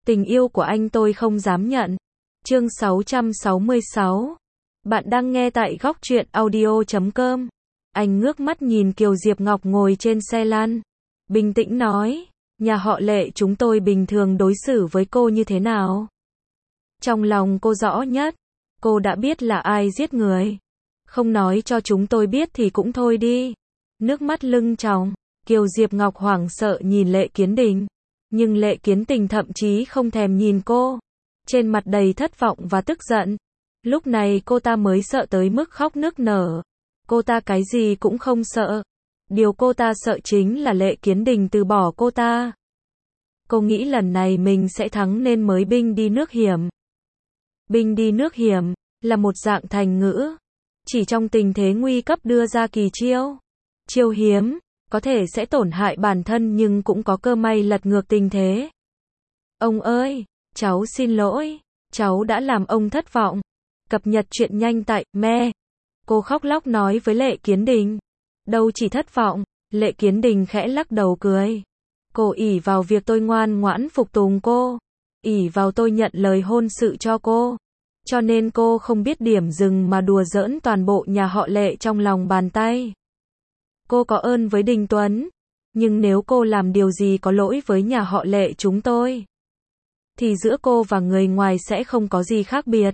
Tình yêu của anh tôi không dám nhận. Chương 666. Bạn đang nghe tại góc truyện audio.com. Anh ngước mắt nhìn Kiều Diệp Ngọc ngồi trên xe lăn. Bình tĩnh nói, nhà họ Lệ chúng tôi bình thường đối xử với cô như thế nào? Trong lòng cô rõ nhất, cô đã biết là ai giết người. Không nói cho chúng tôi biết thì cũng thôi đi. Nước mắt lưng tròng, Kiều Diệp Ngọc hoảng sợ nhìn Lệ Kiến Đình. Nhưng Lệ Kiến Tình thậm chí không thèm nhìn cô. Trên mặt đầy thất vọng và tức giận. Lúc này cô ta mới sợ tới mức khóc nức nở. Cô ta cái gì cũng không sợ. Điều cô ta sợ chính là Lệ Kiến Đình từ bỏ cô ta. Cô nghĩ lần này mình sẽ thắng nên mới binh đi nước hiểm. Binh đi nước hiểm là một dạng thành ngữ. Chỉ trong tình thế nguy cấp đưa ra kỳ chiêu. Chiêu hiếm, có thể sẽ tổn hại bản thân nhưng cũng có cơ may lật ngược tình thế. Ông ơi, cháu xin lỗi, cháu đã làm ông thất vọng. Cập nhật chuyện nhanh tại Me. Cô khóc lóc nói với Lệ Kiến Đình. Đâu chỉ thất vọng, Lệ Kiến Đình khẽ lắc đầu cười. Cô ỷ vào việc tôi ngoan ngoãn phục tùng cô. Ỷ vào tôi nhận lời hôn sự cho cô. Cho nên cô không biết điểm dừng mà đùa giỡn toàn bộ nhà họ Lệ trong lòng bàn tay. Cô có ơn với Đình Tuấn. Nhưng nếu cô làm điều gì có lỗi với nhà họ Lệ chúng tôi, thì giữa cô và người ngoài sẽ không có gì khác biệt.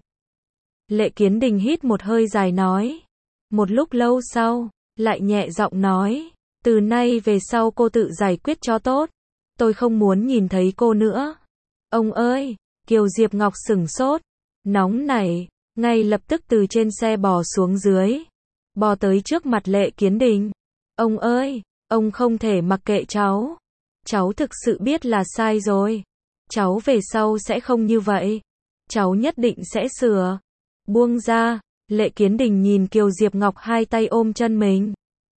Lệ Kiến Đình hít một hơi dài nói. Một lúc lâu sau, lại nhẹ giọng nói. Từ nay về sau cô tự giải quyết cho tốt. Tôi không muốn nhìn thấy cô nữa. Ông ơi, Kiều Diệp Ngọc sửng sốt. Nóng nảy, ngay lập tức từ trên xe bò xuống dưới. Bò tới trước mặt Lệ Kiến Đình. Ông ơi, ông không thể mặc kệ cháu. Cháu thực sự biết là sai rồi. Cháu về sau sẽ không như vậy. Cháu nhất định sẽ sửa. Buông ra, Lệ Kiến Đình nhìn Kiều Diệp Ngọc hai tay ôm chân mình.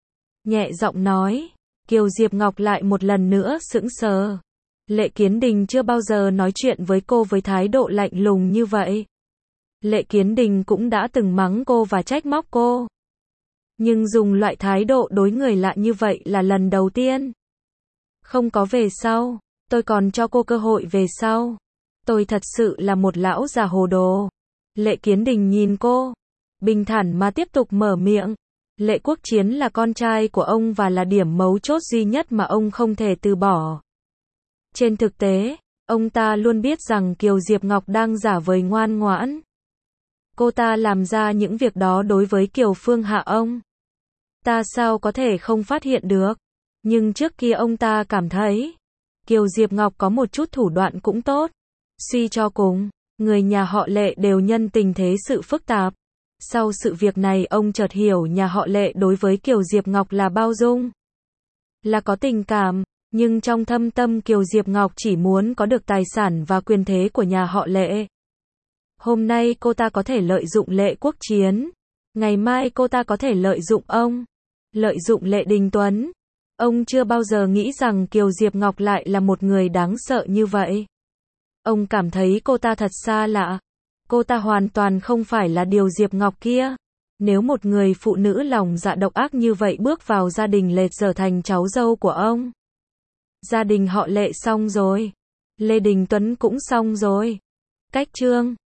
Nhẹ giọng nói, Kiều Diệp Ngọc lại một lần nữa sững sờ. Lệ Kiến Đình chưa bao giờ nói chuyện với cô với thái độ lạnh lùng như vậy. Lệ Kiến Đình cũng đã từng mắng cô và trách móc cô. Nhưng dùng loại thái độ đối người lạ như vậy là lần đầu tiên. Không có về sau, tôi còn cho cô cơ hội về sau. Tôi thật sự là một lão già hồ đồ. Lệ Kiến Đình nhìn cô, bình thản mà tiếp tục mở miệng. Lệ Quốc Chiến là con trai của ông và là điểm mấu chốt duy nhất mà ông không thể từ bỏ. Trên thực tế, ông ta luôn biết rằng Kiều Diệp Ngọc đang giả vờ ngoan ngoãn. Cô ta làm ra những việc đó đối với Kiều Phương Hạ ông. Ta sao có thể không phát hiện được. Nhưng trước kia ông ta cảm thấy Kiều Diệp Ngọc có một chút thủ đoạn cũng tốt. Suy cho cùng, người nhà họ Lệ đều nhân tình thế sự phức tạp. Sau sự việc này ông chợt hiểu nhà họ Lệ đối với Kiều Diệp Ngọc là bao dung, là có tình cảm. Nhưng trong thâm tâm Kiều Diệp Ngọc chỉ muốn có được tài sản và quyền thế của nhà họ Lệ. Hôm nay cô ta có thể lợi dụng Lệ Quốc Chiến. Ngày mai cô ta có thể lợi dụng ông. Lợi dụng Lệ Đình Tuấn. Ông chưa bao giờ nghĩ rằng Kiều Diệp Ngọc lại là một người đáng sợ như vậy. Ông cảm thấy cô ta thật xa lạ. Cô ta hoàn toàn không phải là điều Diệp Ngọc kia. Nếu một người phụ nữ lòng dạ độc ác như vậy bước vào gia đình Lệ trở thành cháu dâu của ông, gia đình họ Lệ xong rồi. Lê Đình Tuấn cũng xong rồi. Cách chương